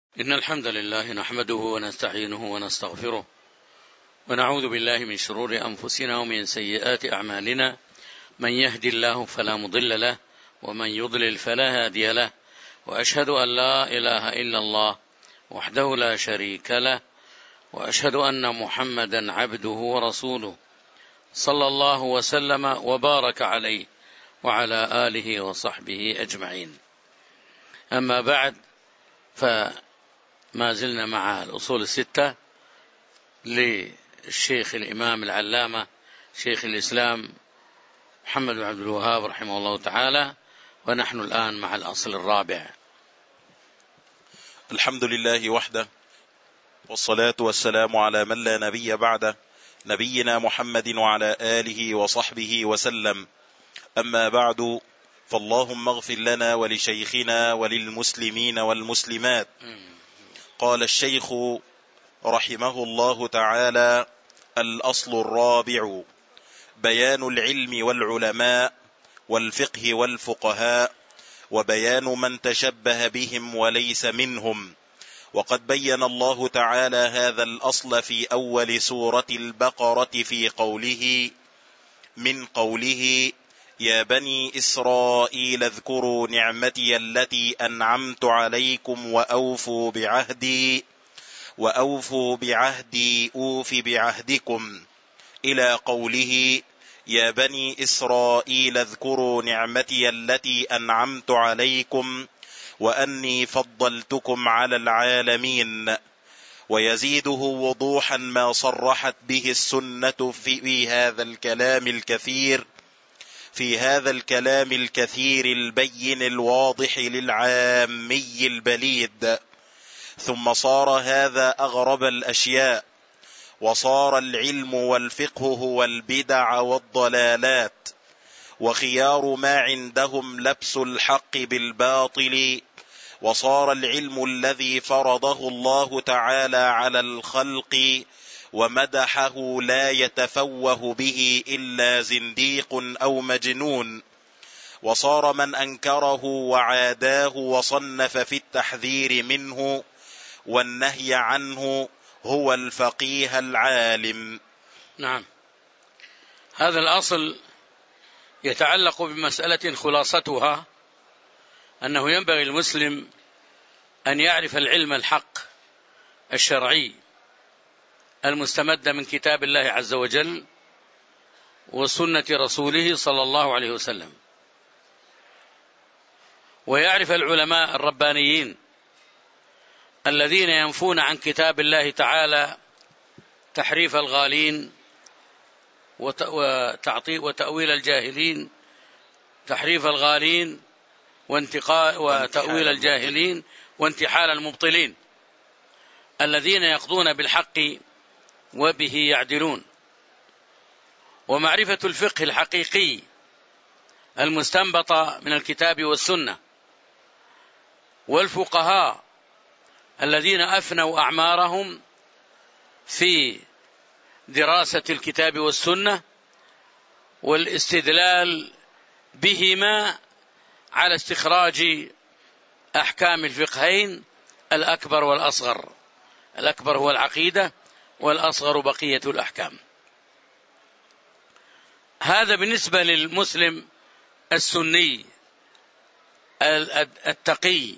إن الحمد لله نحمده ونستعينه ونستغفره ونعوذ بالله من شرور أنفسنا ومن سيئات أعمالنا. من يهدي الله فلا مضل له ومن يضلل فلا هادي له، وأشهد أن لا إله إلا الله وحده لا شريك له، وأشهد أن محمدا عبده ورسوله صلى الله وسلم وبارك عليه وعلى آله وصحبه أجمعين. أما بعد، فما زلنا مع الأصول الستة للشيخ الإمام العلامة شيخ الإسلام محمد بن عبد الوهاب رحمه الله تعالى، ونحن الآن مع الأصل الرابع. الحمد لله وحده، والصلاة والسلام على من لا نبي بعده، نبينا محمد وعلى آله وصحبه وسلم. أما بعد، فاللهم اغفر لنا ولشيخنا وللمسلمين والمسلمات. قال الشيخ رحمه الله تعالى: الأصل الرابع: بيان العلم والعلماء والفقه والفقهاء، وبيان من تشبه بهم وليس منهم. وقد بين الله تعالى هذا الأصل في أول سورة البقرة في قوله: من قوله: يا بني إسرائيل اذكروا نعمتي التي أنعمت عليكم وأوفوا بعهدي أوف بعهدكم، إلى قوله: يا بني إسرائيل اذكروا نعمتي التي أنعمت عليكم وأني فضلتكم على العالمين. ويزيده وضوحا ما صرحت به السنة في هذا الكلام الكثير البين الواضح للعامي البليد. ثم صار هذا أغرب الأشياء، وصار العلم والفقه هو البدع والضلالات، وخيار ما عندهم لبس الحق بالباطل. وصار العلم الذي فرضه الله تعالى على الخلق ومدحه لا يتفوه به إلا زنديق أو مجنون. وصار من أنكره وعاداه وصنف في التحذير منه والنهي عنه هو الفقيه العالم. نعم، هذا الأصل يتعلق بمسألة خلاصتها أنه ينبغي المسلم أن يعرف العلم الحق الشرعي المستمد من كتاب الله عز وجل وسنة رسوله صلى الله عليه وسلم، ويعرف العلماء الربانيين الذين ينفون عن كتاب الله تعالى تحريف الغالين وتأويل الجاهلين، تحريف الغالين وتأويل الجاهلين وانتحال المبطلين، الذين يقضون بالحق وبه يعدلون. ومعرفة الفقه الحقيقي المستنبط من الكتاب والسنة، والفقهاء الذين أفنوا أعمارهم في دراسة الكتاب والسنة والاستدلال بهما على استخراج أحكام الفقهين الأكبر والأصغر. الأكبر هو العقيدة، والأصغر بقية الأحكام. هذا بالنسبة للمسلم السني التقي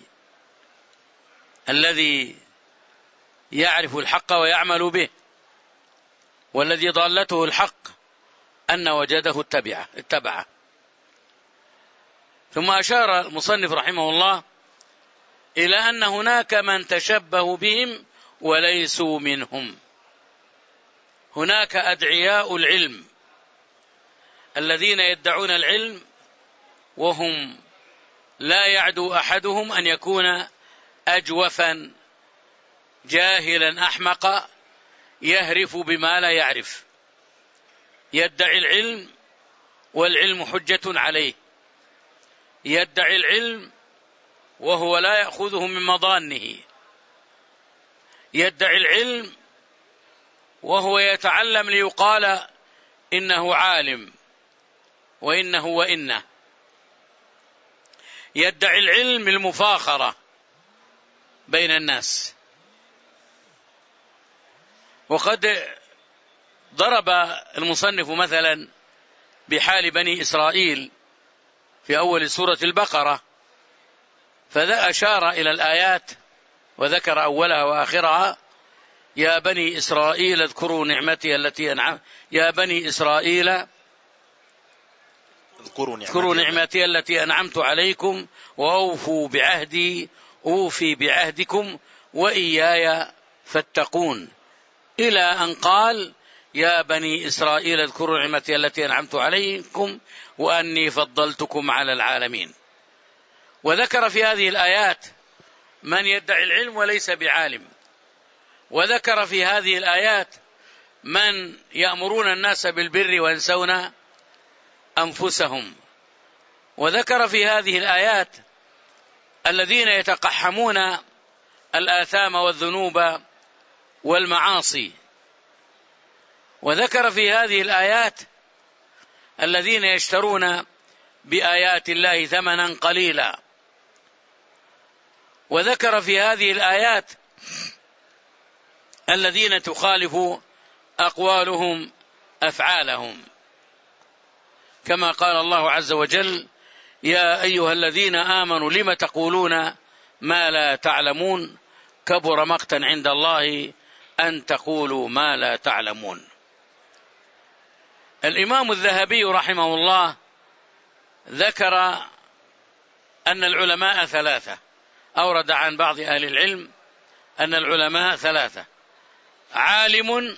الذي يعرف الحق ويعمل به، والذي ضالته الحق أن وجده اتبعه. ثم أشار المصنف رحمه الله إلى أن هناك من تشبه بهم وليسوا منهم. هناك أدعياء العلم الذين يدعون العلم وهم لا يعدو أحدهم أن يكون أجوفا جاهلا أحمق يهرف بما لا يعرف، يدعي العلم والعلم حجة عليه، يدعي العلم وهو لا يأخذه من مضانه، يدعي العلم وهو يتعلم ليقال إنه عالم وإنه، يدعي العلم المفاخرة بين الناس. وقد ضرب المصنف مثلا بحال بني إسرائيل في أول سورة البقرة، فذا أشار إلى الآيات وذكر أولها وآخرها: يا بني إسرائيل اذكروا نعمتي التي يا بني إسرائيل اذكروا نعمتي التي أنعمت عليكم وأوفوا بعهدي أوفي بعهدكم وإياي فاتقون، إلى أن قال: يا بني إسرائيل اذكروا نعمتي التي أنعمت عليكم وأني فضلتكم على العالمين. وذكر في هذه الآيات من يدعي العلم وليس بعالم، وذكر في هذه الآيات من يأمرون الناس بالبر وينسون أنفسهم، وذكر في هذه الآيات الذين يتقحمون الآثام والذنوب والمعاصي، وذكر في هذه الآيات الذين يشترون بآيات الله ثمنا قليلا، وذكر في هذه الآيات الذين تخالف أقوالهم أفعالهم، كما قال الله عز وجل: يا أيها الذين آمنوا لم تقولون ما لا تعلمون كبر مقتا عند الله أن تقولوا ما لا تعلمون. الإمام الذهبي رحمه الله ذكر أن العلماء ثلاثة، أورد عن بعض أهل العلم أن العلماء ثلاثة: عالم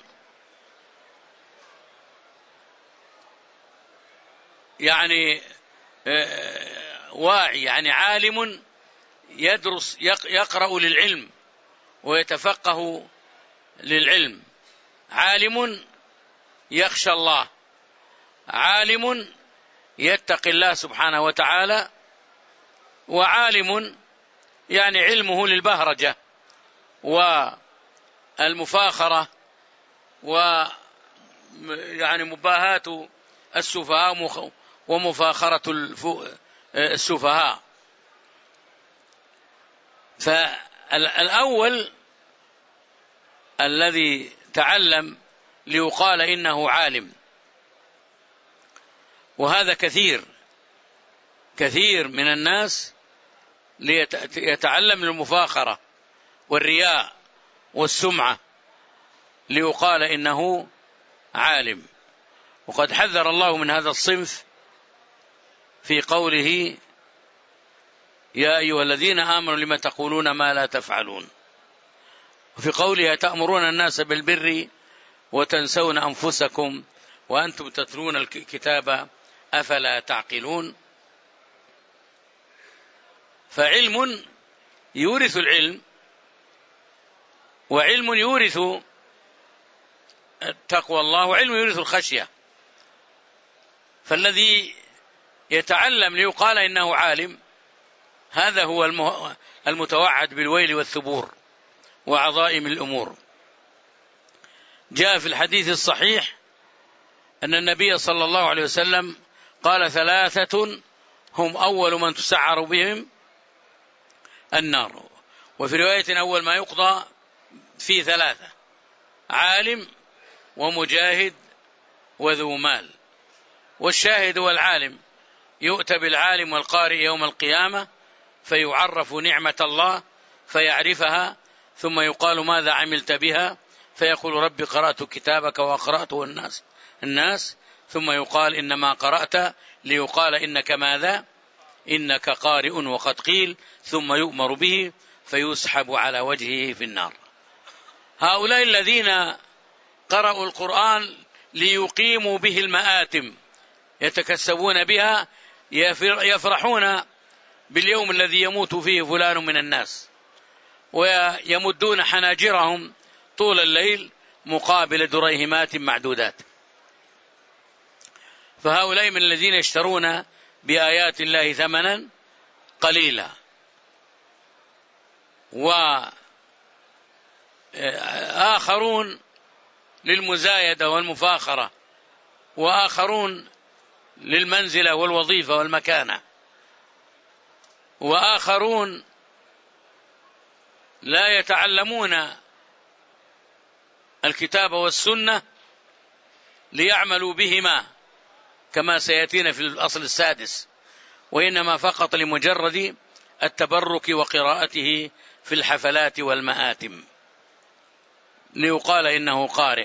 يعني واعي، يعني عالم يدرس يقرأ للعلم ويتفقه للعلم، عالم يخشى الله، عالم يتقي الله سبحانه وتعالى، وعالم يعني علمه للبهرجة والمفاخرة ويعني مباهاة السفهاء ومفاخرة السفهاء. فالأول الذي تعلم ليقال إنه عالم، وهذا كثير من الناس يتعلم للمفاخرة والرياء والسمعة ليقال إنه عالم. وقد حذر الله من هذا الصنف في قوله: يا أيها الذين آمنوا لما تقولون ما لا تفعلون، وفي قوله: تأمرون الناس بالبر وتنسون أنفسكم وأنتم تتلون الكتاب أفلا تعقلون. فعلم يورث العلم، وعلم يورث تقوى الله، وعلم يورث الخشية. فالذي يتعلم ليقال إنه عالم هذا هو المتوعد بالويل والثبور وعظائم الأمور. جاء في الحديث الصحيح أن النبي صلى الله عليه وسلم قال: ثلاثة هم أول من تسعر بهم النار. وفي رواية: أول ما يقضى في ثلاثة: عالم ومجاهد وذو مال. والشاهد والعالم يؤتى بالعالم والقارئ يوم القيامة فيعرف نعمة الله فيعرفها، ثم يقال: ماذا عملت بها؟ فيقول: ربي قرأت كتابك وقرأته الناس. ثم يقال: إنما قرأت ليقال إنك ماذا؟ إنك قارئ وقد قيل. ثم يؤمر به فيسحب على وجهه في النار. هؤلاء الذين قرأوا القرآن ليقيموا به المآتم يتكسبون بها يفرحون باليوم الذي يموت فيه فلان من الناس، ويمدون حناجرهم طول الليل مقابل دريهمات معدودات. فهؤلاء من الذين يشترون بآيات الله ثمنا قليلا. وآخرون للمزايدة والمفاخرة، وآخرون للمنزلة والوظيفة والمكانة، وآخرون لا يتعلمون الكتاب والسنة ليعملوا بهما كما سيأتينا في الأصل السادس، وإنما فقط لمجرد التبرك وقراءته في الحفلات والمآتم ليقال إنه قارئ،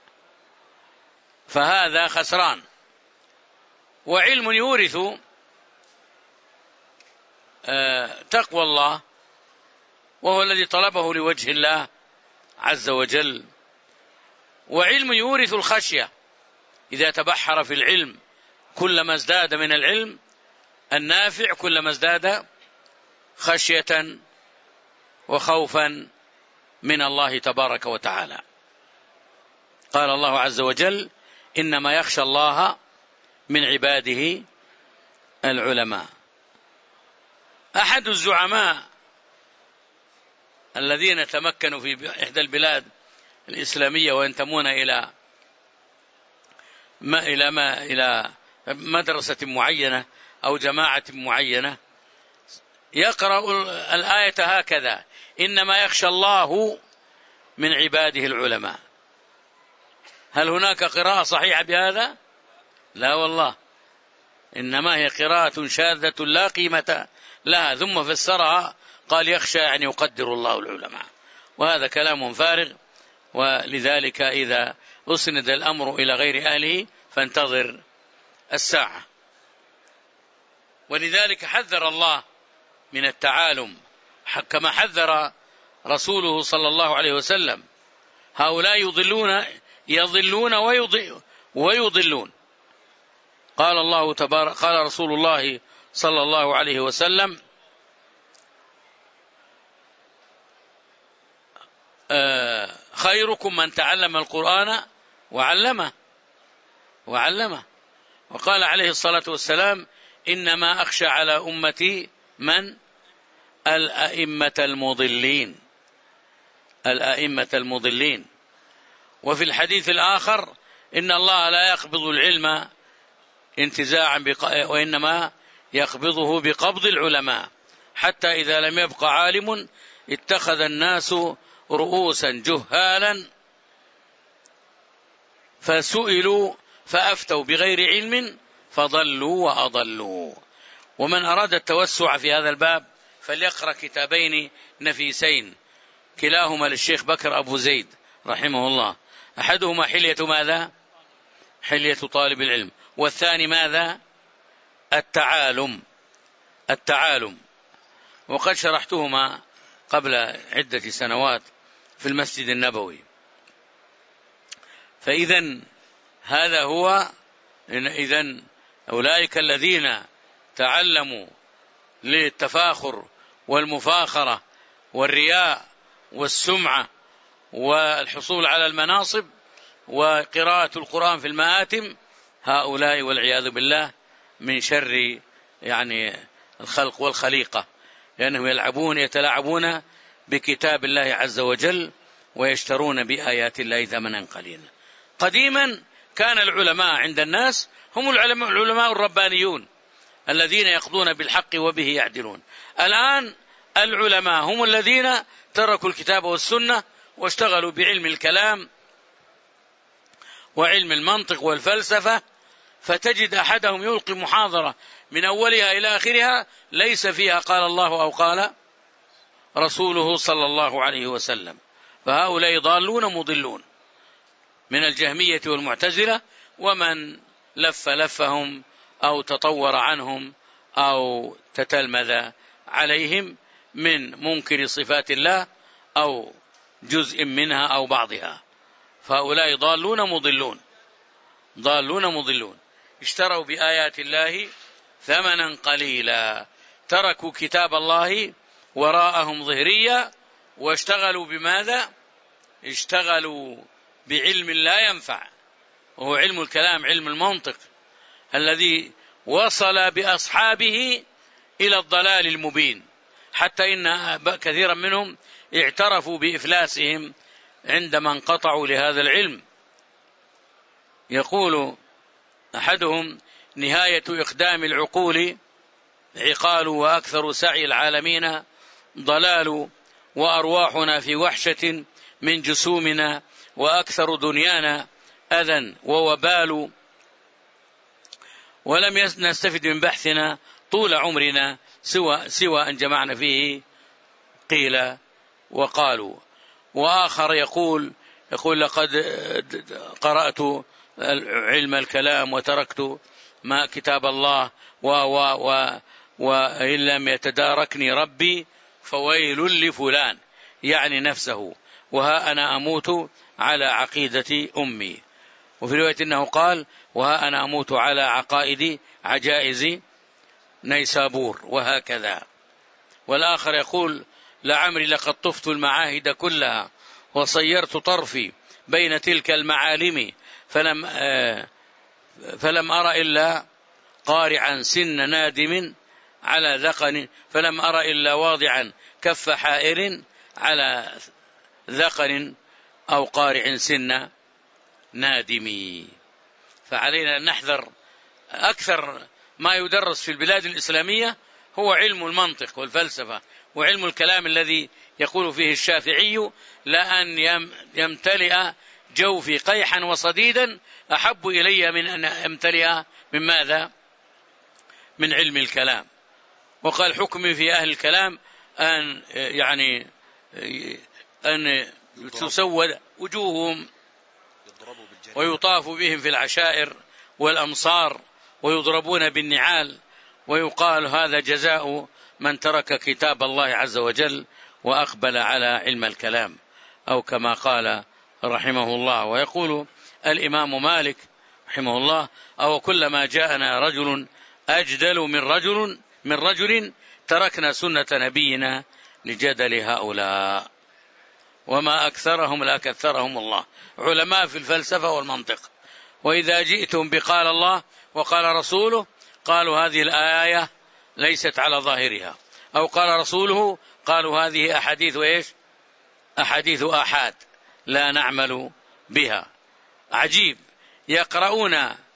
فهذا خسران. وعلم يورث تقوى الله، وهو الذي طلبه لوجه الله عز وجل، وعلم يورث الخشية، إذا تبحر في العلم كلما ازداد من العلم النافع كلما ازداد خشية وخوفا من الله تبارك وتعالى. قال الله عز وجل: إنما يخشى الله من عباده العلماء. أحد الزعماء الذين تمكنوا في إحدى البلاد الإسلامية وينتمون إلى مدرسة معينة أو جماعة معينة يقرأ الآية هكذا: إنما يخشى الله من عباده العلماء. هل هناك قراءة صحيحة بهذا؟ لا والله، إنما هي قراءة شاذة لا قيمة لها، ثم فسرها قال يخشى يعني يقدر الله العلماء، وهذا كلام فارغ. ولذلك إذا أسند الأمر إلى غير أهله فانتظر الساعة. ولذلك حذر الله من التعالم كما حذر رسوله صلى الله عليه وسلم: هؤلاء يضلون ويضلون. قال الله تبارك، قال رسول الله صلى الله عليه وسلم: خيركم من تعلم القرآن وعلمه. وقال عليه الصلاة والسلام: إنما أخشى على أمتي من الأئمة المضلين. وفي الحديث الآخر: إن الله لا يقبض العلم انتزاعا وإنما يقبضه بقبض العلماء، حتى إذا لم يبق عالم اتخذ الناس رؤوسا جهالا فسئلوا فأفتوا بغير علم فضلوا وأضلوا. ومن أراد التوسع في هذا الباب فليقرأ كتابين نفيسين، كلاهما للشيخ بكر أبو زيد رحمه الله. أحدهما حلية ماذا؟ حلية طالب العلم، والثاني ماذا؟ التعالم. وقد شرحتهما قبل عدة سنوات في المسجد النبوي. فإذن هذا هو، إذن أولئك الذين تعلموا للتفاخر والمفاخرة والرياء والسمعة والحصول على المناصب وقراءة القرآن في المآتم، هؤلاء والعياذ بالله من شر يعني الخلق والخليقة، لأنهم يتلاعبون بكتاب الله عز وجل ويشترون بآيات الله ثمنا قليلا. قديما كان العلماء عند الناس هم العلماء الربانيون الذين يقضون بالحق وبه يعدلون. الآن العلماء هم الذين تركوا الكتاب والسنة واشتغلوا بعلم الكلام وعلم المنطق والفلسفة، فتجد أحدهم يلقي محاضرة من أولها إلى آخرها ليس فيها قال الله أو قال رسوله صلى الله عليه وسلم. فهؤلاء ضالون مضلون من الجهمية والمعتزلة، ومن لفهم أو تطور عنهم أو تتلمذ عليهم من منكر صفات الله أو جزء منها أو بعضها. فهؤلاء ضالون مضلون اشتروا بآيات الله ثمنا قليلا، تركوا كتاب الله وراءهم ظهريا، واشتغلوا بماذا؟ اشتغلوا بعلم لا ينفع، وهو علم الكلام، علم المنطق، الذي وصل بأصحابه إلى الضلال المبين، حتى إن كثيرا منهم اعترفوا بإفلاسهم عندما انقطعوا لهذا العلم. يقول أحدهم: نهاية إقدام العقول عقال، وأكثر سعي العالمين ضلال، وأرواحنا في وحشة من جسومنا، وأكثر دنيانا أذى ووبال، ولم نستفد من بحثنا طول عمرنا سوى أن جمعنا فيه قيل وقالوا. وآخر يقول لقد قرأت علم الكلام وتركت ما كتاب الله وإن لم يتداركني ربي فويل لفلان، يعني نفسه، وها أنا أموت على عقيدة أمي. وفي رواية أنه قال وها أنا أموت على عقائد عجائز نيسابور، وهكذا. والآخر يقول لعمري لقد طفت المعاهد كلها وصيرت طرفي بين تلك المعالم، فلم أرى إلا قارعا سن نادم على ذقن، فلم أرى إلا واضعا كف حائر على ذقن أو قارع سن نادم. فعلينا أن نحذر. أكثر ما يدرس في البلاد الإسلامية هو علم المنطق والفلسفة وعلم الكلام الذي يقول فيه الشافعي لأن يمتلئ جوفي قيحا وصديدا أحب إلي من أن يمتلئ من ماذا؟ من علم الكلام. وقال حكمي في أهل الكلام أن تسود وجوههم ويطاف بهم في العشائر والأمصار ويضربون بالنعال، ويقال هذا جزاء من ترك كتاب الله عز وجل وأقبل على علم الكلام، أو كما قال رحمه الله. ويقول الإمام مالك رحمه الله أو كلما جاءنا رجل أجدل من رجل تركنا سنة نبينا لجدل هؤلاء، وما أكثرهم لا كثرهم الله، علماء في الفلسفة والمنطق. وإذا جئتم بقال الله وقال رسوله قالوا هذه الآية ليست على ظاهرها، أو قال رسوله قالوا هذه أحاديث آحاد لا نعمل بها. عجيب، يقرؤون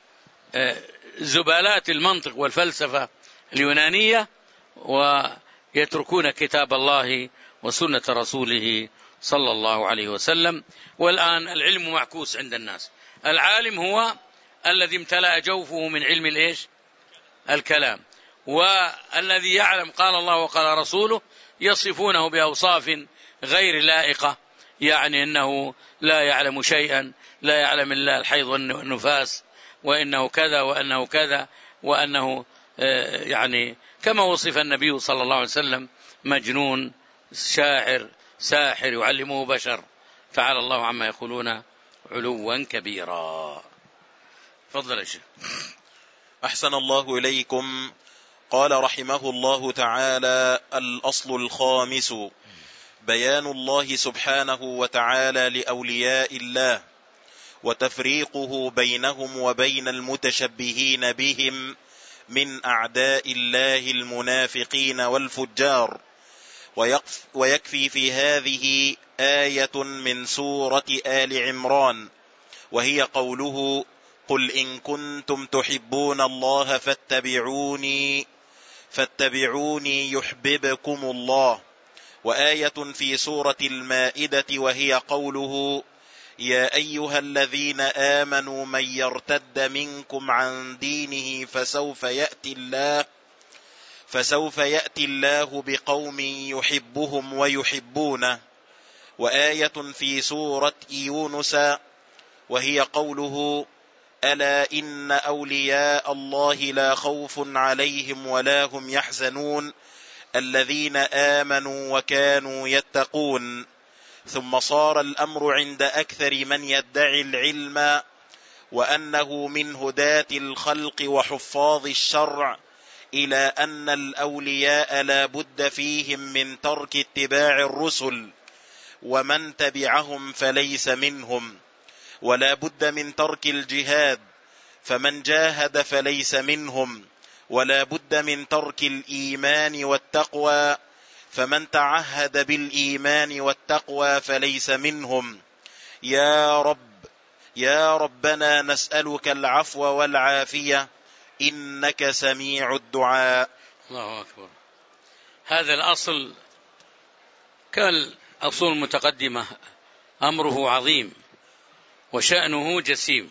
زبالات المنطق والفلسفة اليونانية ويتركون كتاب الله وسنة رسوله صلى الله عليه وسلم. والآن العلم معكوس عند الناس. العالم هو الذي امتلأ جوفه من علم الكلام، والذي يعلم قال الله وقال رسوله يصفونه بأوصاف غير لائقة، يعني أنه لا يعلم شيئا، لا يعلم إلا الحيض والنفاس، وإنه كذا وأنه كذا، وأنه يعني كما وصف النبي صلى الله عليه وسلم مجنون شاعر ساحر يعلمه بشر، تعالى الله عما يقولون علوا كبيرا. تفضل يا شيخ. أحسن الله إليكم. قال رحمه الله تعالى: الأصل الخامس بيان الله سبحانه وتعالى لأولياء الله وتفريقه بينهم وبين المتشبهين بهم من أعداء الله المنافقين والفجار. ويكفي في هذه آية من سورة آل عمران، وهي قوله: قل إن كنتم تحبون الله فاتبعوني يحببكم الله. وآية في سورة المائدة وهي قوله: يا أيها الذين آمنوا من يرتد منكم عن دينه فسوف يأتي الله بقوم يحبهم ويحبونه. وآية في سورة يونس وهي قوله: ألا إن أولياء الله لا خوف عليهم ولا هم يحزنون الذين آمنوا وكانوا يتقون. ثم صار الأمر عند أكثر من يدعي العلم وأنه من هداة الخلق وحفاظ الشرع إلى أن الأولياء لا بد فيهم من ترك اتباع الرسل، ومن تبعهم فليس منهم، ولا بد من ترك الجهاد، فمن جاهد فليس منهم، ولا بد من ترك الإيمان والتقوى، فمن تعهد بالإيمان والتقوى فليس منهم. يا ربنا نسألك العفو والعافية إنك سميع الدعاء. الله أكبر. هذا الأصل كالأصول المتقدمة أمره عظيم وشأنه جسيم.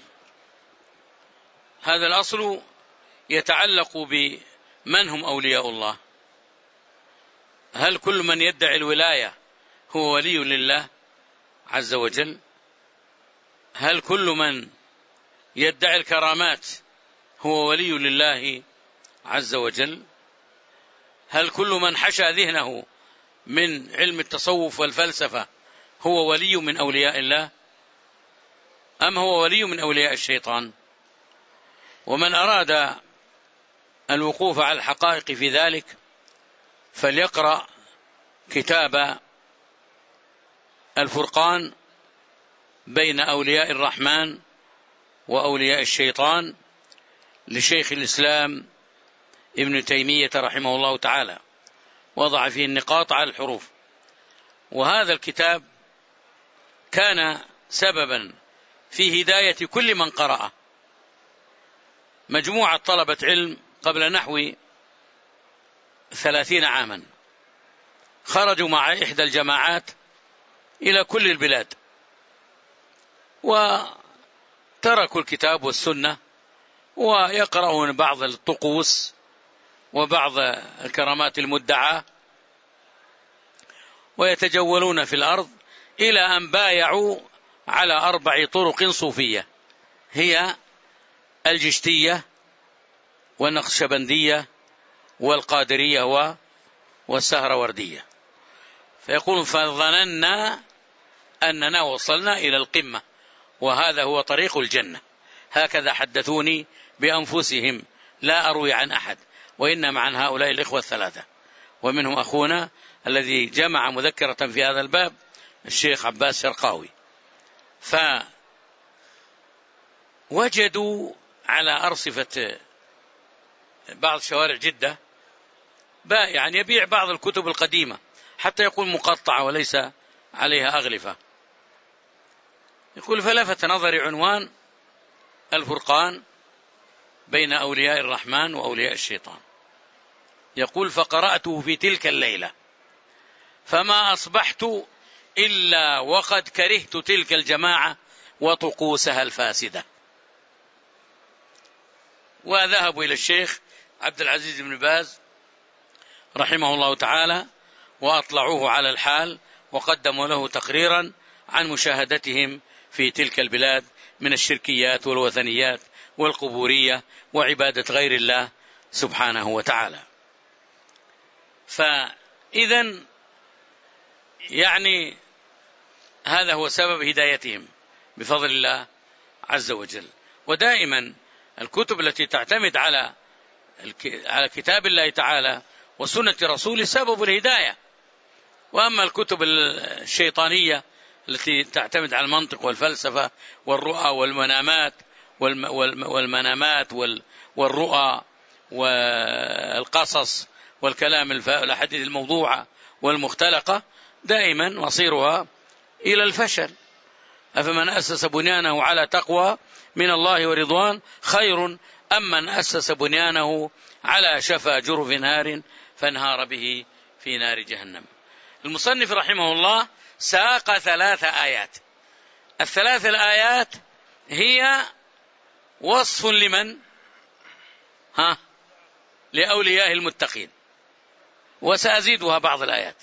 هذا الأصل يتعلق بمن هم أولياء الله. هل كل من يدعي الولاية هو ولي لله عز وجل؟ هل كل من يدعي الكرامات هو ولي لله عز وجل؟ هل كل من حشى ذهنه من علم التصوف والفلسفة هو ولي من أولياء الله، أم هو ولي من أولياء الشيطان؟ ومن أراد الوقوف على الحقائق في ذلك فليقرأ كتاب الفرقان بين أولياء الرحمن وأولياء الشيطان لشيخ الإسلام ابن تيمية رحمه الله تعالى، وضع فيه النقاط على الحروف. وهذا الكتاب كان سببا في هداية كل من قرأه. مجموعة طلبة علم قبل نحو 30 عاما خرجوا مع إحدى الجماعات إلى كل البلاد، وتركوا الكتاب والسنة، ويقرؤون بعض الطقوس وبعض الكرامات المدعاة، ويتجولون في الأرض إلى أن بايعوا على 4 طرق صوفية، هي الجشتية والنقشبندية والقادرية والسهروردية. فيقول فظننا أننا وصلنا إلى القمة وهذا هو طريق الجنة. هكذا حدثوني بأنفسهم، لا أروي عن أحد، وإنما عن هؤلاء الإخوة الثلاثة، ومنهم أخونا الذي جمع مذكرة في هذا الباب الشيخ عباس شرقاوي. فوجدوا على أرصفة بعض شوارع جدة يعني يبيع بعض الكتب القديمة حتى يقول مقطعة وليس عليها أغلفة. يقول فلفت نظري عنوان الفرقان بين أولياء الرحمن وأولياء الشيطان. يقول فقرأته في تلك الليلة فما أصبحت إلا وقد كرهت تلك الجماعة وطقوسها الفاسدة. وذهبوا إلى الشيخ عبد العزيز بن باز رحمه الله تعالى وأطلعوه على الحال، وقدموا له تقريرا عن مشاهدتهم في تلك البلاد من الشركيات والوثنيات والقبورية وعبادة غير الله سبحانه وتعالى. فإذا يعني هذا هو سبب هدايتهم بفضل الله عز وجل. ودائما الكتب التي تعتمد على كتاب الله تعالى وسنة رسوله سبب الهداية. وأما الكتب الشيطانية التي تعتمد على المنطق والفلسفة والرؤى والمنامات والرؤى والقصص والكلام الأحاديث الموضوعة والمختلقة، دائما مصيرها إلى الفشل. أفمن أسس بنيانه على تقوى من الله ورضوان خير أم من أسس بنيانه على شفا جرف نار فانهار به في نار جهنم. المصنف رحمه الله ساق 3 آيات. ال3 الآيات هي وصف لمن؟ لأولياء المتقين، وسأزيدها بعض الآيات.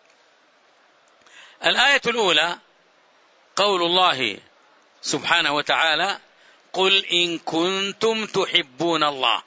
الآية الأولى قول الله سبحانه وتعالى قل إن كنتم تحبون الله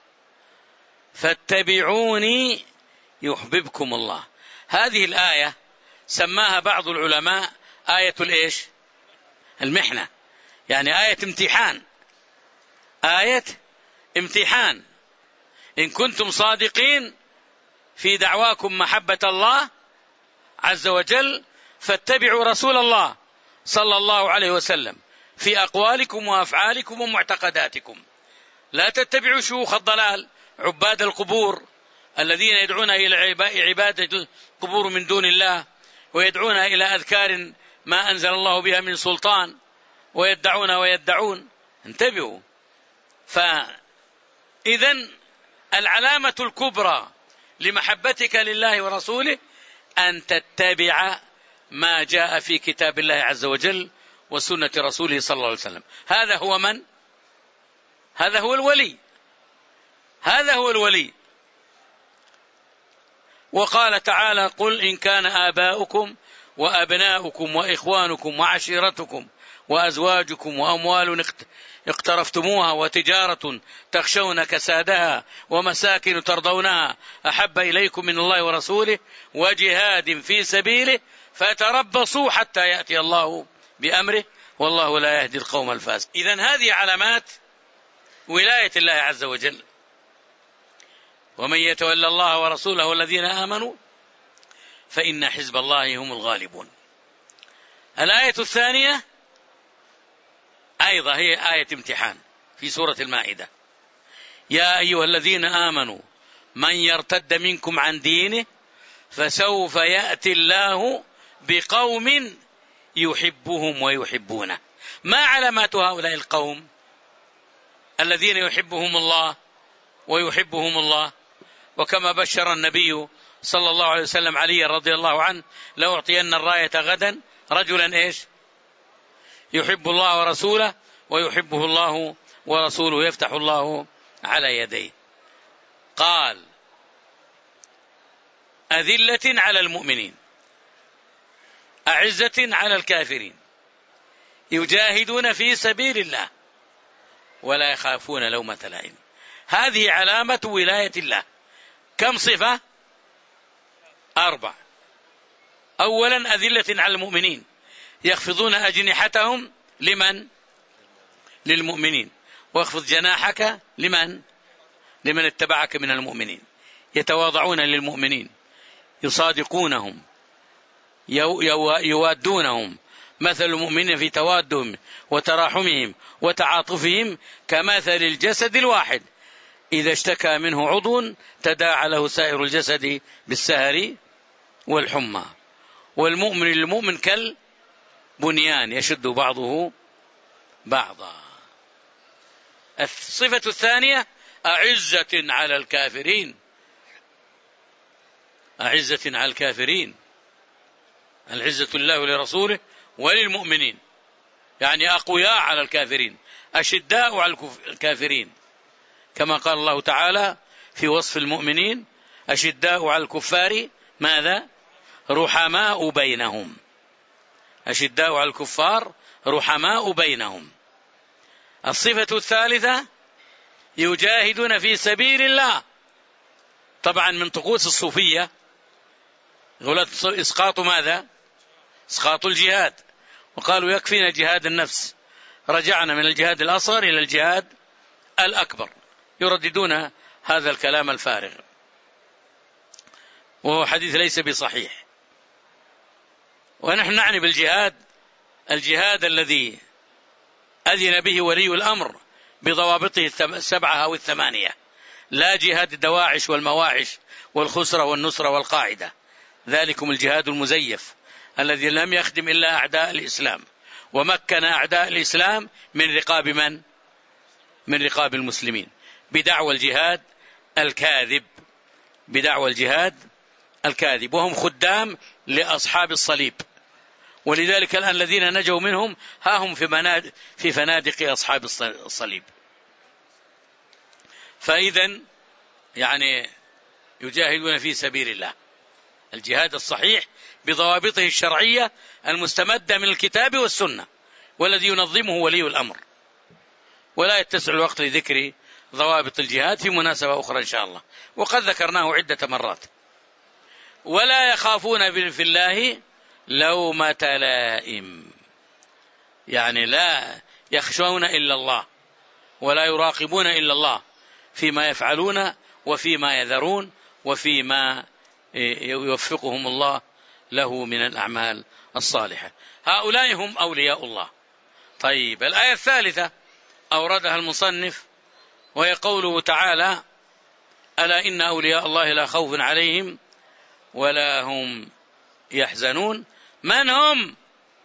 فاتبعوني يحببكم الله. هذه الآية سماها بعض العلماء آية الإيش؟ المحنة، يعني آية امتحان. آية امتحان. إن كنتم صادقين في دعواكم محبة الله عز وجل فاتبعوا رسول الله صلى الله عليه وسلم في أقوالكم وأفعالكم ومعتقداتكم. لا تتبعوا شيوخ الضلال عباد القبور الذين يدعون إلى عبادة القبور من دون الله، ويدعون إلى أذكار ما أنزل الله بها من سلطان، ويدعون. انتبهوا. فإذن العلامة الكبرى لمحبتك لله ورسوله أن تتبع ما جاء في كتاب الله عز وجل وسنة رسوله صلى الله عليه وسلم. هذا هو من؟ هذا هو الولي، هذا هو الولي. وقال تعالى: قل إن كان آباؤكم وأبناؤكم وإخوانكم وعشيرتكم وأزواجكم وأموال اقترفتموها وتجارة تخشون كسادها ومساكن ترضونها أحب إليكم من الله ورسوله وجهاد في سبيله فتربصوا حتى يأتي الله بأمره والله لا يهدي القوم الفاسق. إذن هذه علامات ولاية الله عز وجل. ومن يتولى الله ورسوله والذين آمنوا فإن حزب الله هم الغالبون. الآية الثانية أيضا هي آية امتحان في سورة المائدة: يا أيها الذين آمنوا من يرتد منكم عن دينه فسوف يأتي الله بقوم يحبهم ويحبونه. ما علامات هؤلاء القوم الذين يحبهم الله ويحبهم الله؟ وكما بشر النبي صلى الله عليه وسلم علي رضي الله عنه: لو أعطين الراية غدا رجلا إيش؟ يحب الله ورسوله ويحبه الله ورسوله يفتح الله على يديه. قال: أذلة على المؤمنين أعزة على الكافرين يجاهدون في سبيل الله ولا يخافون لومة لائم. هذه علامة ولاية الله. كم صفة؟ 4. أولا أذلة على المؤمنين، يخفضون أجنحتهم لمن؟ للمؤمنين. واخفض جناحك لمن؟ لمن اتبعك من المؤمنين. يتواضعون للمؤمنين، يصادقونهم، يوادونهم. مثل المؤمنين في توادهم وتراحمهم وتعاطفهم كمثل الجسد الواحد إذا اشتكى منه عضو تداعى له سائر الجسد بالسهر والحمى. والمؤمن للمؤمن كالبنيان يشد بعضه بعضا. الصفة الثانية أعزة على الكافرين. أعزة على الكافرين، العزة لله ولرسوله وللمؤمنين، يعني أقوياء على الكافرين، أشداء على الكافرين، كما قال الله تعالى في وصف المؤمنين: أشداء على الكفار ماذا؟ رحماء بينهم. أشداء على الكفار رحماء بينهم. الصفة الثالثة يجاهدون في سبيل الله. طبعا من طقوس الصوفية إسقاط ماذا؟ إسقاط الجهاد، وقالوا يكفينا جهاد النفس، رجعنا من الجهاد الأصغر إلى الجهاد الأكبر. يرددون هذا الكلام الفارغ وهو حديث ليس بصحيح. ونحن نعني بالجهاد الجهاد الذي أذن به ولي الأمر بضوابطه 7 أو 8، لا جهاد الدواعش والمواعش والخسرة والنصرة والقاعدة. ذلكم الجهاد المزيف الذي لم يخدم إلا أعداء الإسلام، ومكن أعداء الإسلام من رقاب من؟ من رقاب المسلمين بدعوى الجهاد الكاذب، بدعوى الجهاد الكاذب، وهم خدام لأصحاب الصليب. ولذلك الآن الذين نجوا منهم ها هم في فنادق أصحاب الصليب. فإذن يعني يجاهدون في سبيل الله الجهاد الصحيح بضوابطه الشرعية المستمدة من الكتاب والسنة، والذي ينظمه ولي الأمر. ولا يتسع الوقت لذكر ضوابط الجهاد في مناسبة أخرى إن شاء الله، وقد ذكرناه عدة مرات. ولا يخافون في الله لومة لائم، يعني لا يخشون إلا الله ولا يراقبون إلا الله فيما يفعلون وفيما يذرون وفيما يوفقهم الله له من الأعمال الصالحة. هؤلاء هم أولياء الله. طيب، الآية الثالثة أوردها المصنف وهي قوله تعالى: ألا إن أولياء الله لا خوف عليهم ولا هم يحزنون. من هم؟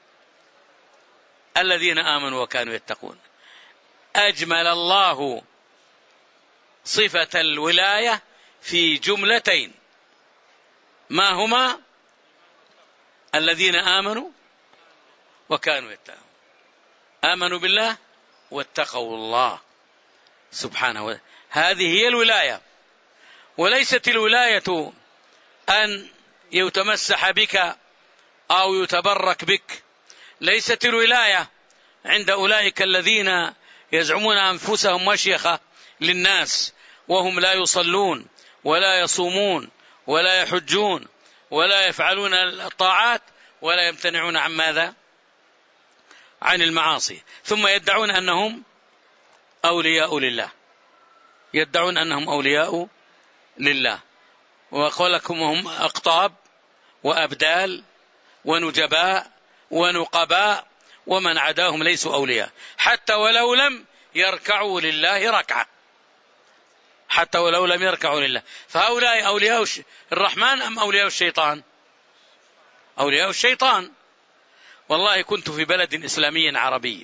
الذين آمنوا وكانوا يتقون. أجمل الله صفة الولاية في جملتين، ما هما؟ الذين آمنوا وكانوا يتقون، آمنوا بالله واتقوا الله سبحانه وتعالى. هذه هي الولاية، وليست الولاية أن يتمسح بك أو يتبرك بك. ليست الولاية عند أولئك الذين يزعمون أنفسهم مشيخة للناس وهم لا يصلون ولا يصومون ولا يحجون ولا يفعلون الطاعات ولا يمتنعون عن ماذا؟ عن المعاصي، ثم يدعون أنهم أولياء لله، يدعون أنهم أولياء لله، وقال لكم هم أقطاب وأبدال ونجباء ونقباء، ومن عداهم ليسوا أولياء حتى ولو لم يركعوا لله ركعة، حتى ولو لم يركعوا لله. فهؤلاء أولياء الرحمن أم أولياء الشيطان؟ أولياء الشيطان. والله كنت في بلد إسلامي عربي،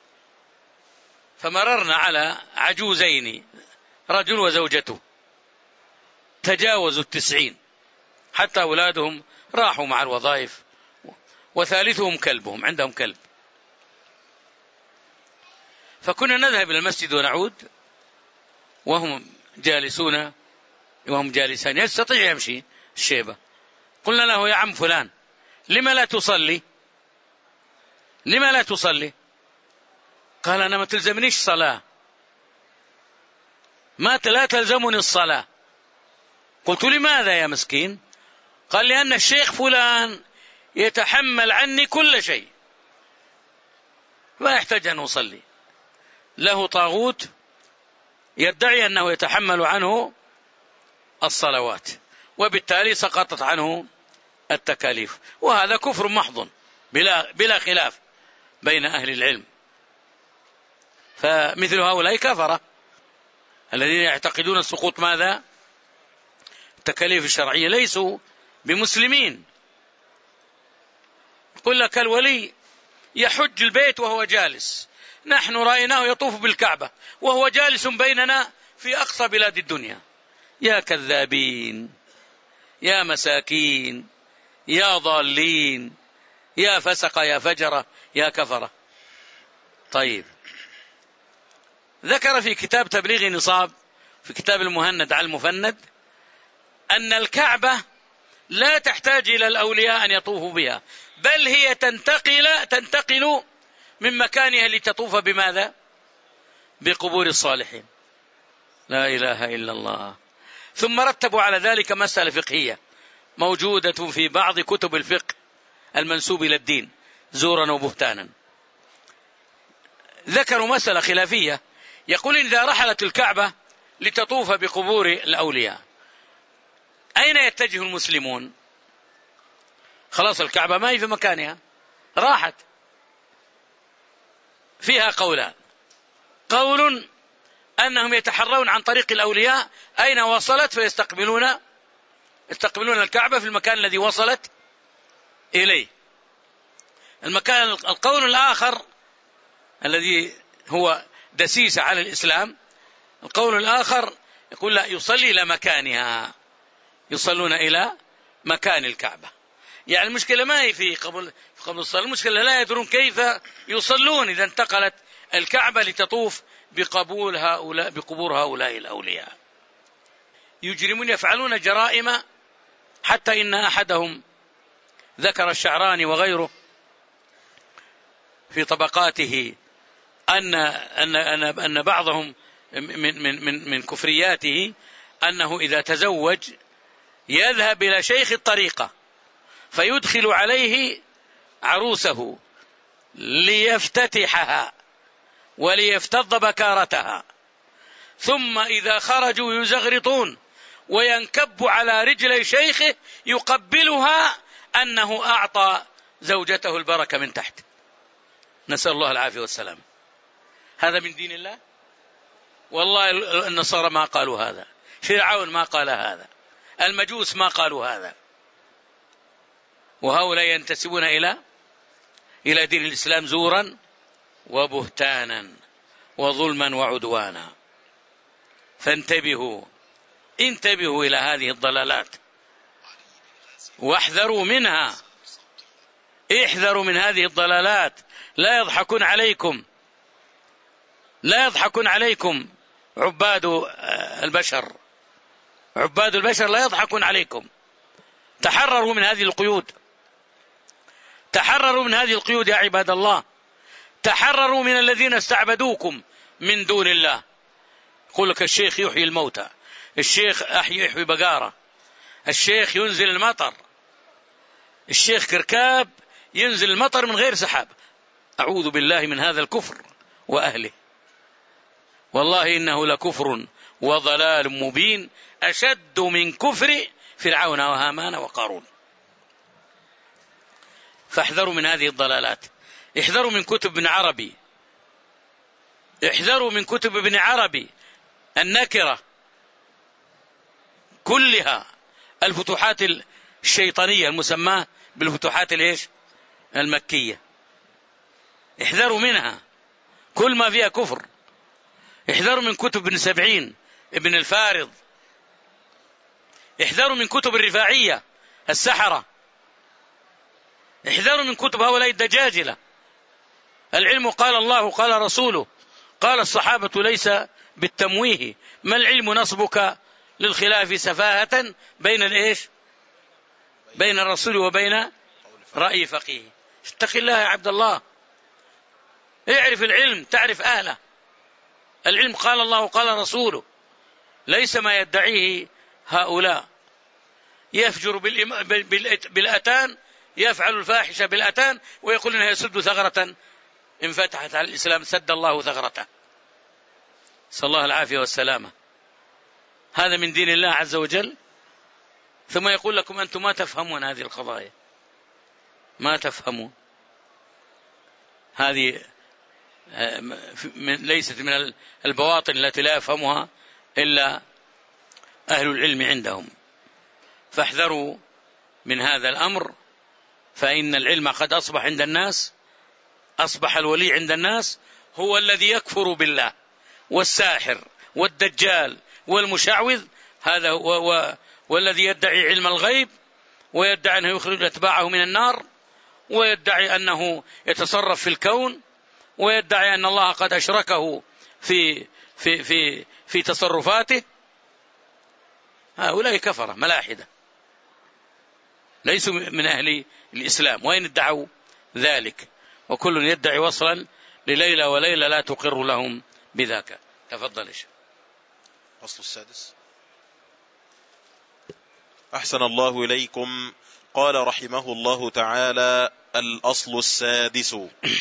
فمررنا على عجوزين، رجل وزوجته تجاوزوا 90، حتى أولادهم راحوا مع الوظائف، وثالثهم كلبهم، عندهم كلب. فكنا نذهب إلى المسجد ونعود وهم جالسون، وهم جالسان يستطيع يمشي الشيبة. قلنا له: يا عم فلان، لما لا تصلي؟ لما لا تصلي؟ قال: أنا ما تلزمنيش صلاة، لا تلزمني الصلاة. قلت: لماذا يا مسكين؟ قال: لأن الشيخ فلان يتحمل عني كل شيء، لا يحتاج أن أصلي. له طاغوت يدعي أنه يتحمل عنه الصلوات، وبالتالي سقطت عنه التكاليف، وهذا كفر محض بلا خلاف بين أهل العلم. فمثل هؤلاء كفرة الذين يعتقدون السقوط ماذا؟ التكاليف الشرعية، ليسوا بمسلمين. يقول لك الولي يحج البيت وهو جالس، نحن رأيناه يطوف بالكعبة وهو جالس بيننا في أقصى بلاد الدنيا. يا كذابين، يا مساكين، يا ضالين، يا فسق، يا فجرة، يا كفرة. طيب، ذكر في كتاب تبليغ نصاب، في كتاب المهند على المفند، أن الكعبة لا تحتاج إلى الأولياء أن يطوفوا بها، بل هي تنتقل من مكانها لتطوف بماذا؟ بقبور الصالحين. لا إله إلا الله. ثم رتبوا على ذلك مسألة فقهية موجودة في بعض كتب الفقه المنسوب إلى الدين زورا وبهتانا. ذكروا مسألة خلافية، يقول إذا رحلت الكعبة لتطوف بقبور الأولياء أين يتجه المسلمون؟ خلاص الكعبة ما هي في مكانها، راحت. فيها قولان: قول أنهم يتحرون عن طريق الأولياء أين وصلت فيستقبلون الكعبة في المكان الذي وصلت إليه. القول الآخر الذي هو دسيسة على الإسلام، القول الآخر يقول لا، يصلي إلى مكانها، يصلون إلى مكان الكعبة. يعني المشكلة ما هي في قبل الصلاة، المشكلة لا يدرون كيف يصلون إذا انتقلت الكعبة لتطوف بقبور هؤلاء الأولياء. يجرمون، يفعلون جرائم، حتى إن أحدهم ذكر الشعراني وغيره في طبقاته أن بعضهم من كفرياته أنه إذا تزوج يذهب إلى شيخ الطريقة فيدخل عليه عروسه ليفتتحها وليفتض بكارتها، ثم إذا خرجوا يزغرطون وينكب على رجلي شيخه يقبلها أنه أعطى زوجته البركة من تحت. نسأل الله العافية والسلام. هذا من دين الله؟ والله النصارى ما قالوا هذا، فرعون ما قال هذا، المجوس ما قالوا هذا، وهؤلاء ينتسبون إلى دين الإسلام زورا وبهتانا وظلما وعدوانا. فانتبهوا إلى هذه الضلالات واحذروا منها احذروا من هذه الضلالات، لا يضحكون عليكم، لا يضحكون عليكم عباد البشر، عباد البشر لا يضحكون عليكم. تحرروا من هذه القيود، تحرروا من هذه القيود يا عباد الله، تحرروا من الذين استعبدوكم من دون الله. يقول لك الشيخ يحيي الموتى، الشيخ يحيي بقارة، الشيخ ينزل المطر، الشيخ كركاب ينزل المطر من غير سحاب. أعوذ بالله من هذا الكفر وأهله، والله إنه لكفر وضلال مبين أشد من كفر فرعون وهامان وقارون. فاحذروا من هذه الضلالات، احذروا من كتب ابن عربي، احذروا من كتب ابن عربي النكرة كلها، الفتوحات الشيطانية المسماة بالفتوحات المكية، احذروا منها كل ما فيها كفر. احذروا من كتب ابن سبعين ابن الفارض، احذروا من كتب الرفاعية السحرة، احذروا من كتب هؤلاء الدجاجلة. العلم قال الله قال رسوله قال الصحابة ليس بالتمويه، ما العلم نصبك للخلاف سفاهة بين الرسول وبين رأي فقيه. اتق الله يا عبد الله، اعرف العلم تعرف أهله. العلم قال الله قال رسوله، ليس ما يدعيه هؤلاء. يفجر بالأتان، يفعل الفاحشة بالأتان ويقول إنها يسد ثغرة إن فتحت على الإسلام سد الله ثغرته. صلى الله العافية والسلامة. هذا من دين الله عز وجل. ثم يقول لكم أنتم ما تفهمون هذه القضايا، ما تفهمون هذه، ليست من البواطن التي لا يفهمها إلا أهل العلم عندهم. فاحذروا من هذا الأمر، فإن العلم قد أصبح عند الناس، أصبح الولي عند الناس هو الذي يكفر بالله، والساحر والدجال والمشعوذ هذا هو، والذي يدعي علم الغيب ويدعي أنه يخرج أتباعه من النار، ويدعي أنه يتصرف في الكون، ويدعي أن الله قد أشركه في تصرفاته. هؤلاء كفرة ملاحدة ليسوا من أهل الإسلام، وإن ادعوا ذلك، وكل يدعي وصلا لليلى وليلى لا تقر لهم بذاك. تفضل يا شيخ. الفصل السادس. أحسن الله إليكم. قال رحمه الله تعالى: الأصل السادس: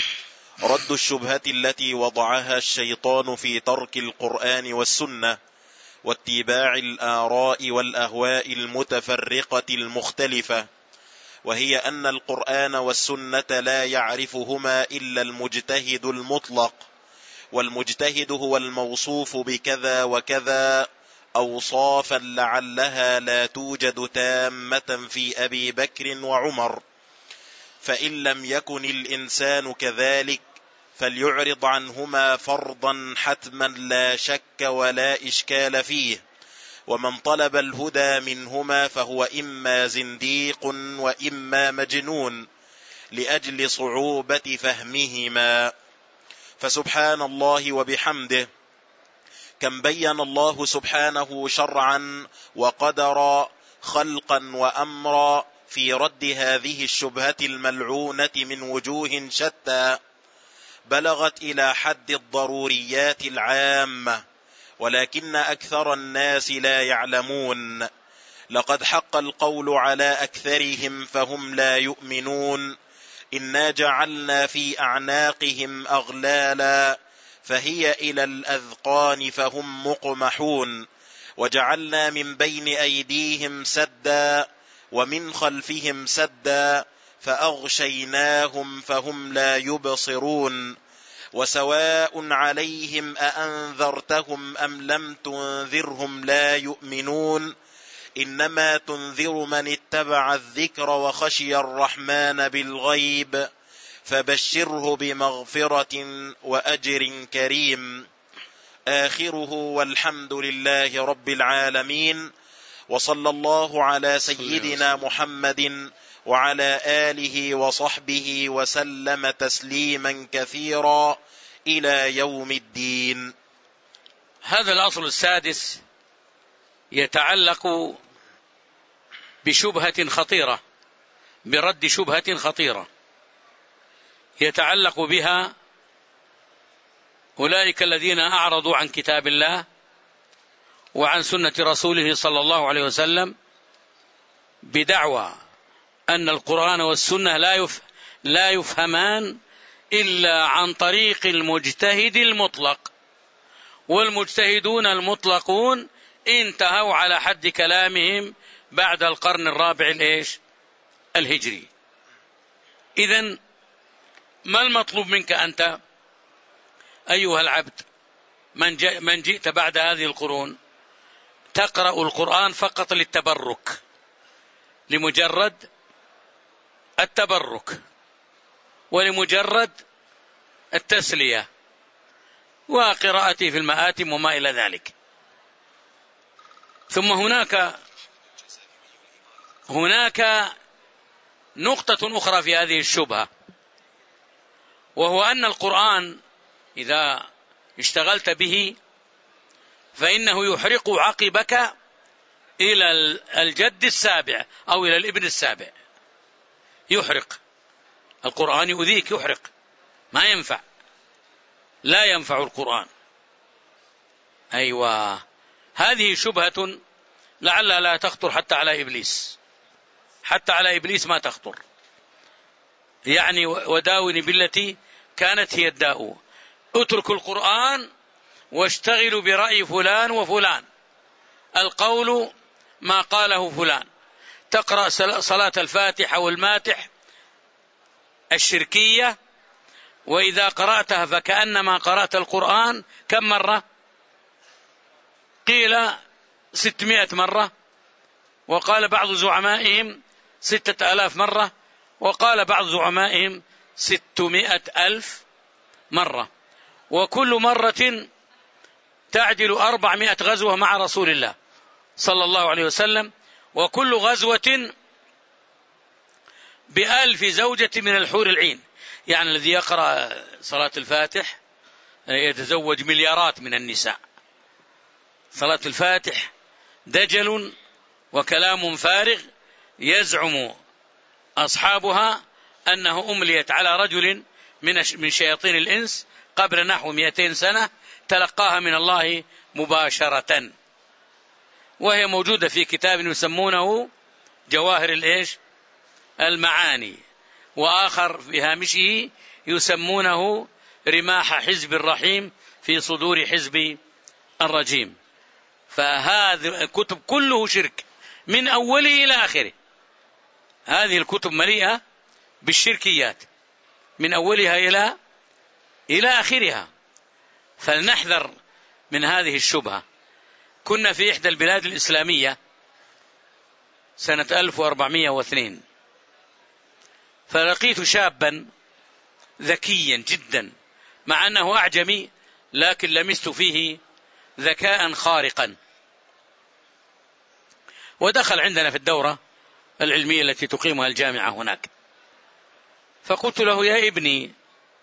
رد الشبهة التي وضعها الشيطان في ترك القرآن والسنة واتباع الآراء والأهواء المتفرقة المختلفة، وهي أن القرآن والسنة لا يعرفهما إلا المجتهد المطلق، والمجتهد هو الموصوف بكذا وكذا أوصافا لعلها لا توجد تامة في أبي بكر وعمر، فإن لم يكن الإنسان كذلك فليعرض عنهما فرضا حتما لا شك ولا إشكال فيه، ومن طلب الهدى منهما فهو إما زنديق وإما مجنون لأجل صعوبة فهمهما. فسبحان الله وبحمده كم بين الله سبحانه شرعا وقدرا خلقا وأمرا في رد هذه الشبهة الملعونة من وجوه شتى بلغت إلى حد الضروريات العامة، ولكن أكثر الناس لا يعلمون. لقد حق القول على أكثرهم فهم لا يؤمنون. إنا جعلنا في أعناقهم أغلالا فهي إلى الأذقان فهم مقمحون، وجعلنا من بين أيديهم سدا ومن خلفهم سدا فأغشيناهم فهم لا يبصرون. وسواء عليهم أأنذرتهم أم لم تنذرهم لا يؤمنون. إنما تنذر من اتبع الذكر وخشي الرحمن بالغيب فبشره بمغفرة وأجر كريم. آخره والحمد لله رب العالمين، وصلى الله على سيدنا محمد وعلى آله وصحبه وسلم تسليما كثيرا إلى يوم الدين. هذا الأصل السادس يتعلق بشبهة خطيرة، برد شبهة خطيرة يتعلق بها أولئك الذين أعرضوا عن كتاب الله وعن سنة رسوله صلى الله عليه وسلم بدعوى أن القرآن والسنة لا يفهمان إلا عن طريق المجتهد المطلق، والمجتهدون المطلقون انتهوا على حد كلامهم بعد القرن الرابع الهجري. إذن ما المطلوب منك أنت أيها العبد من جئت بعد هذه القرون؟ تقرأ القرآن فقط للتبرك، لمجرد التبرك ولمجرد التسلية وقراءتي في المآتم وما إلى ذلك. ثم هناك نقطة أخرى في هذه الشبهة، وهو أن القرآن إذا اشتغلت به فإنه يحرق عقبك إلى الجد السابع أو إلى الابن السابع. يحرق القرآن، يؤذيك، يحرق، ما ينفع، لا ينفع القرآن. أيوة، هذه شبهة لعلها لا تخطر حتى على إبليس، حتى على إبليس ما تخطر. يعني وداوني بالتي كانت هي الداء. اتركوا القرآن واشتغلوا برأي فلان وفلان، القول ما قاله فلان. تقرأ صلاة الفاتحة والماتح الشركية، وإذا قرأتها فكأنما قرأت القرآن كم مرة؟ قيل 600 مرة، وقال بعض زعمائهم 6000 مرة، وقال بعض زعمائهم 600,000 مرة، وكل مرة تعدل 400 غزوة مع رسول الله صلى الله عليه وسلم، وكل غزوة ب1000 زوجة من الحور العين. يعني الذي يقرأ صلاة الفاتح يتزوج مليارات من النساء. صلاة الفاتح دجل وكلام فارغ يزعم أصحابها أنه أمليت على رجل من شياطين الإنس قبل نحو 200 سنة، تلقاها من الله مباشرة، وهي موجودة في كتاب يسمونه جواهر المعاني، وآخر في هامشه يسمونه رماح حزب الرحيم في صدور حزب الرجيم. فهذه الكتب كله شرك من أوله إلى آخره. هذه الكتب مليئة بالشركيات من أولها إلى آخرها، فلنحذر من هذه الشبهة. كنا في إحدى البلاد الإسلامية سنة 1402، فلقيت شابا ذكيا جدا مع أنه أعجمي، لكن لمست فيه ذكاء خارقا، ودخل عندنا في الدورة العلمية التي تقيمها الجامعة هناك. فقلت له: يا ابني،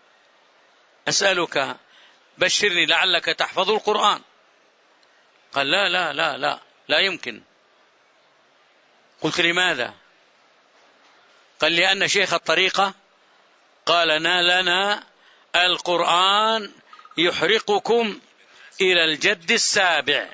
أسألك بشرني لعلك تحفظ القرآن. قال: لا لا لا لا لا يمكن. قلت: لماذا؟ قال: لأن شيخ الطريقة قال لنا القرآن يحرقكم إلى الجد السابع،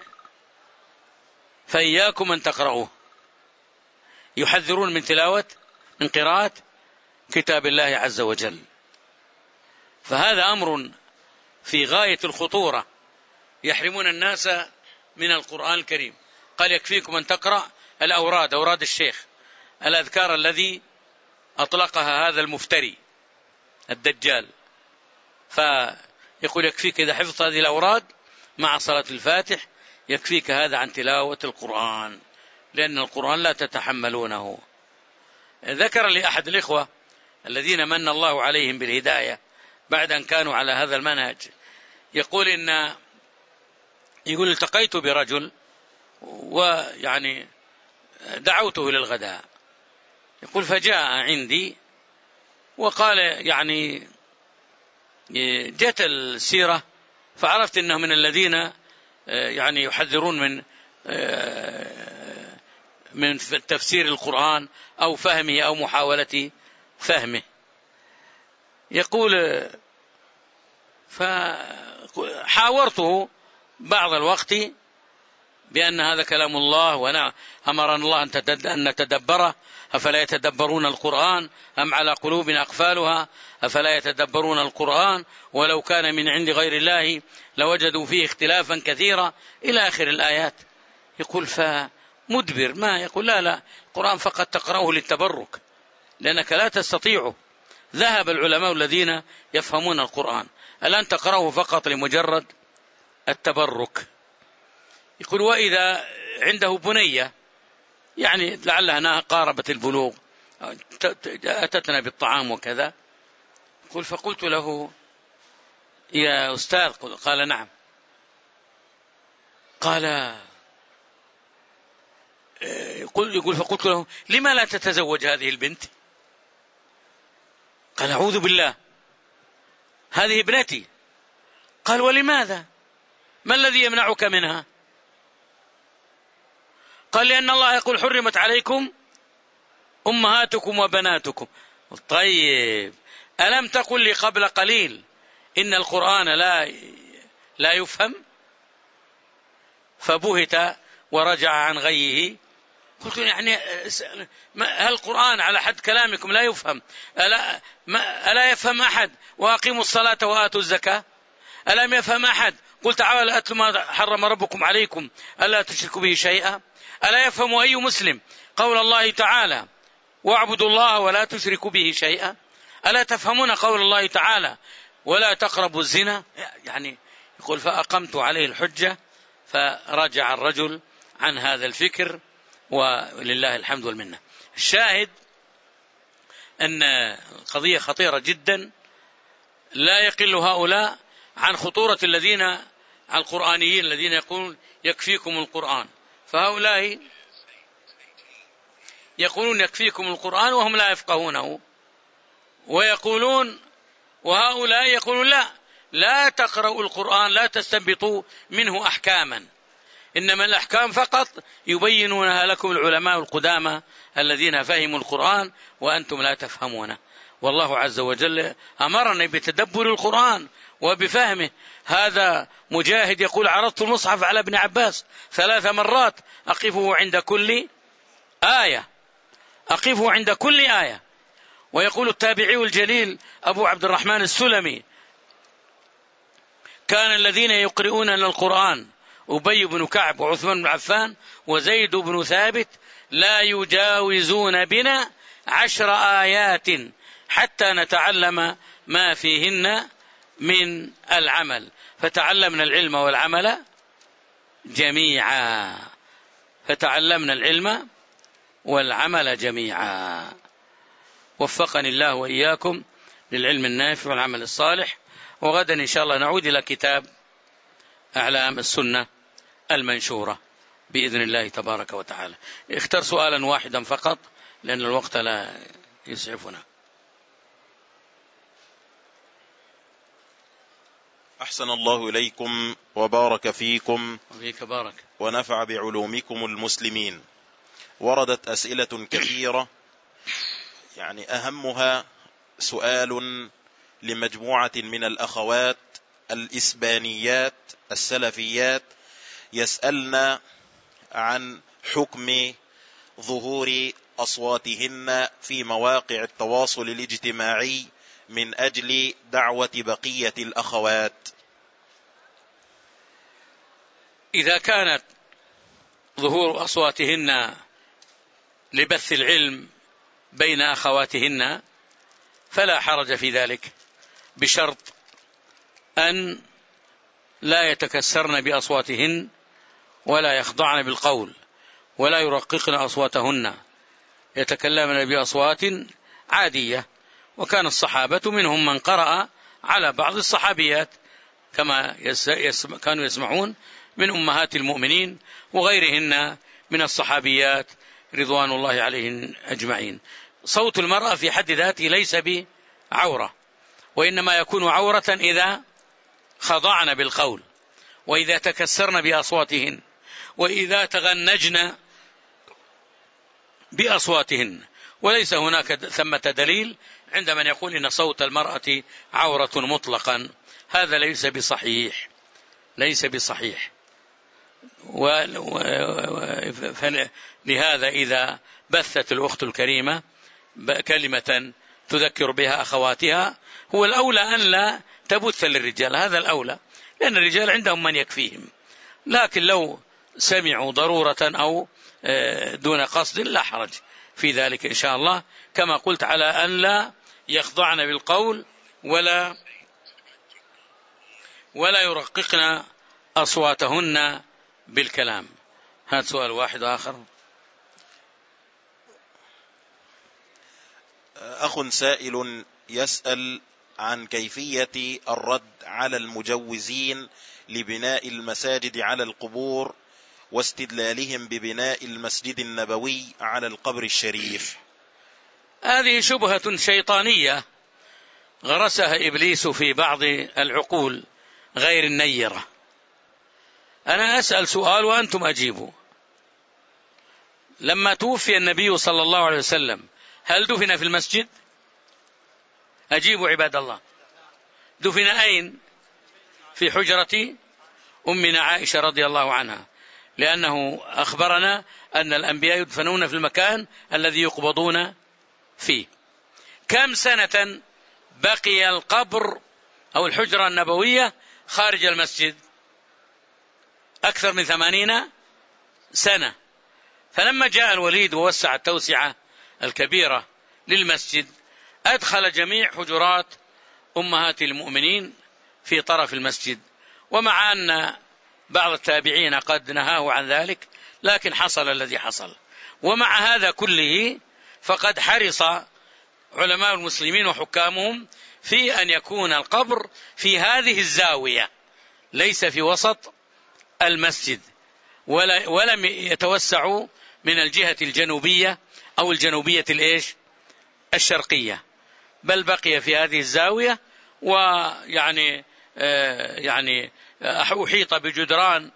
فإياكم أن تقرأوه. يحذرون من قراءة كتاب الله عز وجل. فهذا أمر في غاية الخطورة، يحرمون الناس من القرآن الكريم. قال: يكفيكم أن تقرأ الأوراد، أوراد الشيخ، الأذكار الذي أطلقها هذا المفتري الدجال. فيقول: يكفيك إذا حفظت هذه الأوراد مع صلاة الفاتح، يكفيك هذا عن تلاوة القرآن، لأن القرآن لا تتحملونه. ذكر لي أحد الإخوة الذين من الله عليهم بالهداية بعد أن كانوا على هذا المنهج، يقول التقيت برجل ويعني دعوته للغداء، يقول فجاء عندي وقال يعني جاءت السيرة فعرفت أنه من الذين يعني يحذرون من تفسير القرآن أو فهمه أو محاولة فهمه. يقول فحاورته بعض الوقت بأن هذا كلام الله وأمرنا الله أن نتدبره، أفلا يتدبرون القرآن أم على قلوب أقفالها أفلا يتدبرون القرآن ولو كان من عند غير الله لوجدوا فيه اختلافا كثيرا إلى آخر الآيات. يقول فمدبر ما يقول لا القرآن فقط تقرأه للتبرك لأنك لا تستطيعه. ذهب العلماء الذين يفهمون القرآن الآن تقرأه فقط لمجرد التبرك. يقول وإذا عنده بنية يعني لعلها قاربت البلوغ أتتنا بالطعام وكذا، يقول فقلت له يا أستاذ، قال نعم، قال يقول فقلت له لما لا تتزوج هذه البنت؟ قال أعوذ بالله هذه ابنتي. قال ولماذا؟ ما الذي يمنعك منها؟ قال لأن الله يقول حرمت عليكم أمهاتكم وبناتكم. طيب ألم تقل لي قبل قليل إن القرآن لا يفهم؟ فبهت ورجع عن غيه. قلت يعني هل القرآن على حد كلامكم لا يفهم؟ ألا يفهم أحد وأقيموا الصلاة وآتوا الزكاة؟ ألم يفهم أحد قل تعالوا أتلوا ما حرم ربكم عليكم ألا تشركوا به شيئا؟ ألا يفهم أي مسلم قول الله تعالى واعبدوا الله ولا تشركوا به شيئا؟ ألا تفهمون قول الله تعالى ولا تقربوا الزنا؟ يعني يقول فأقمت عليه الحجة فرجع الرجل عن هذا الفكر ولله الحمد والمنة. الشاهد أن قضية خطيرة جدا لا يقل هؤلاء عن خطورة الذين القرآنيين الذين يقولون يكفيكم القرآن، فهؤلاء يقولون يكفيكم القرآن وهم لا يفقهونه، وهؤلاء يقولون لا تقرأوا القرآن لا تستنبطوا منه أحكاما، إنما الأحكام فقط يبينونها لكم العلماء القدامى الذين فهموا القرآن وأنتم لا تفهمونه. والله عز وجل أمرنا بتدبر القرآن وبفهمه. هذا مجاهد يقول عرضت المصحف على ابن عباس 3 مرات أقفه عند كل آية. ويقول التابعي الجليل أبو عبد الرحمن السلمي كان الذين يقرؤون القرآن أبي بن كعب وعثمان بن عفان وزيد بن ثابت لا يجاوزون بنا 10 آيات حتى نتعلم ما فيهن من العمل، فتعلمنا العلم والعمل جميعا. وفقني الله وإياكم للعلم النافع والعمل الصالح. وغدا إن شاء الله نعود إلى كتاب أعلام السنة المنشورة بإذن الله تبارك وتعالى. اختر سؤالا واحدا فقط لأن الوقت لا يسعفنا. أحسن الله إليكم وبارك فيكم وفيك بارك ونفع بعلومكم المسلمين. وردت أسئلة كثيرة، يعني أهمها سؤال لمجموعة من الأخوات الإسبانيات السلفيات يسألن عن حكم ظهور أصواتهن في مواقع التواصل الاجتماعي من أجل دعوة بقية الأخوات. إذا كانت ظهور أصواتهن لبث العلم بين أخواتهن فلا حرج في ذلك، بشرط أن لا يتكسرن بأصواتهن ولا يخضعن بالقول ولا يرققن أصواتهن، يتكلمن بأصوات عادية. وكان الصحابة منهم من قرأ على بعض الصحابيات كما كانوا يسمعون من أمهات المؤمنين وغيرهن من الصحابيات رضوان الله عليهن أجمعين. صوت المرأة في حد ذاته ليس بعورة، وإنما يكون عورة إذا خضعن بالقول، وإذا تكسرن بأصواتهن، وإذا تغنجن بأصواتهن. وليس هناك ثمة دليل عند من يقول إن صوت المرأة عورة مطلقا، هذا ليس بصحيح، ليس بصحيح. لهذا إذا بثت الأخت الكريمة كلمة تذكر بها أخواتها، هو الأولى أن لا تبث للرجال، هذا الأولى، لأن الرجال عندهم من يكفيهم. لكن لو سمعوا ضرورة أو دون قصد لا حرج في ذلك إن شاء الله، كما قلت، على أن لا يخضعن بالقول ولا يرققن أصواتهن بالكلام. هذا سؤال واحد آخر. أخ سائل يسأل عن كيفية الرد على المجوزين لبناء المساجد على القبور واستدلالهم ببناء المسجد النبوي على القبر الشريف. هذه شبهة شيطانية غرسها إبليس في بعض العقول غير النيرة. أنا أسأل سؤال وأنتم أجيبوا. لما توفي النبي صلى الله عليه وسلم هل دفن في المسجد؟ أجيبوا عباد الله. دفن أين؟ في حجرة أمنا عائشة رضي الله عنها، لأنه أخبرنا أن الأنبياء يدفنون في المكان الذي يقبضون فيه. كم سنة بقي القبر أو الحجرة النبوية خارج المسجد؟ أكثر من 80 سنة. فلما جاء الوليد ووسع التوسعة الكبيرة للمسجد أدخل جميع حجرات أمهات المؤمنين في طرف المسجد، ومع أن بعض التابعين قد نهاه عن ذلك، لكن حصل الذي حصل. ومع هذا كله فقد حرص علماء المسلمين وحكامهم في أن يكون القبر في هذه الزاوية، ليس في وسط المسجد، ولم يتوسعوا من الجهة الجنوبية أو الجنوبية الشرقية، بل بقي في هذه الزاوية، ويعني أحيط بجدران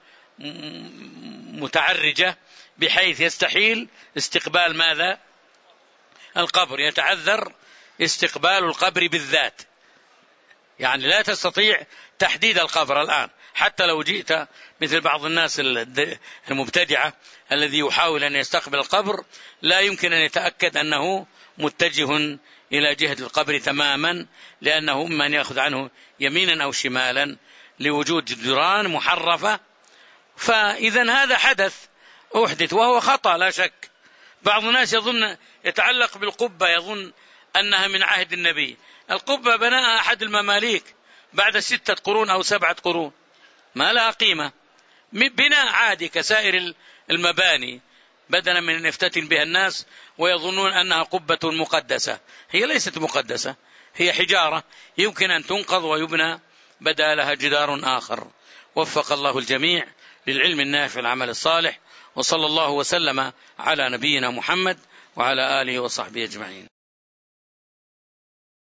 متعرجة بحيث يستحيل استقبال ماذا؟ القبر، يتعذر استقبال القبر بالذات، يعني لا تستطيع تحديد القبر الآن. حتى لو جئت مثل بعض الناس المبتدعة الذي يحاول أن يستقبل القبر، لا يمكن أن يتأكد أنه متجه إلى جهة القبر تماما، لأنه إما أن يأخذ عنه يمينا أو شمالا لوجود جدران محرفة. فإذا هذا أحدث وهو خطأ لا شك. بعض الناس يتعلق بالقبة، يظن أنها من عهد النبي. القبة بناها أحد المماليك بعد 6 قرون أو 7 قرون، ما لها قيمة، بناء عادي كسائر المباني، بدلا من أن يفتتن بها الناس ويظنون أنها قبة مقدسة. هي ليست مقدسة، هي حجارة يمكن أن تنقض ويبنى بدالها جدار آخر. وفق الله الجميع للعلم النافع العمل الصالح، وصلى الله وسلم على نبينا محمد وعلى آله وصحبه أجمعين.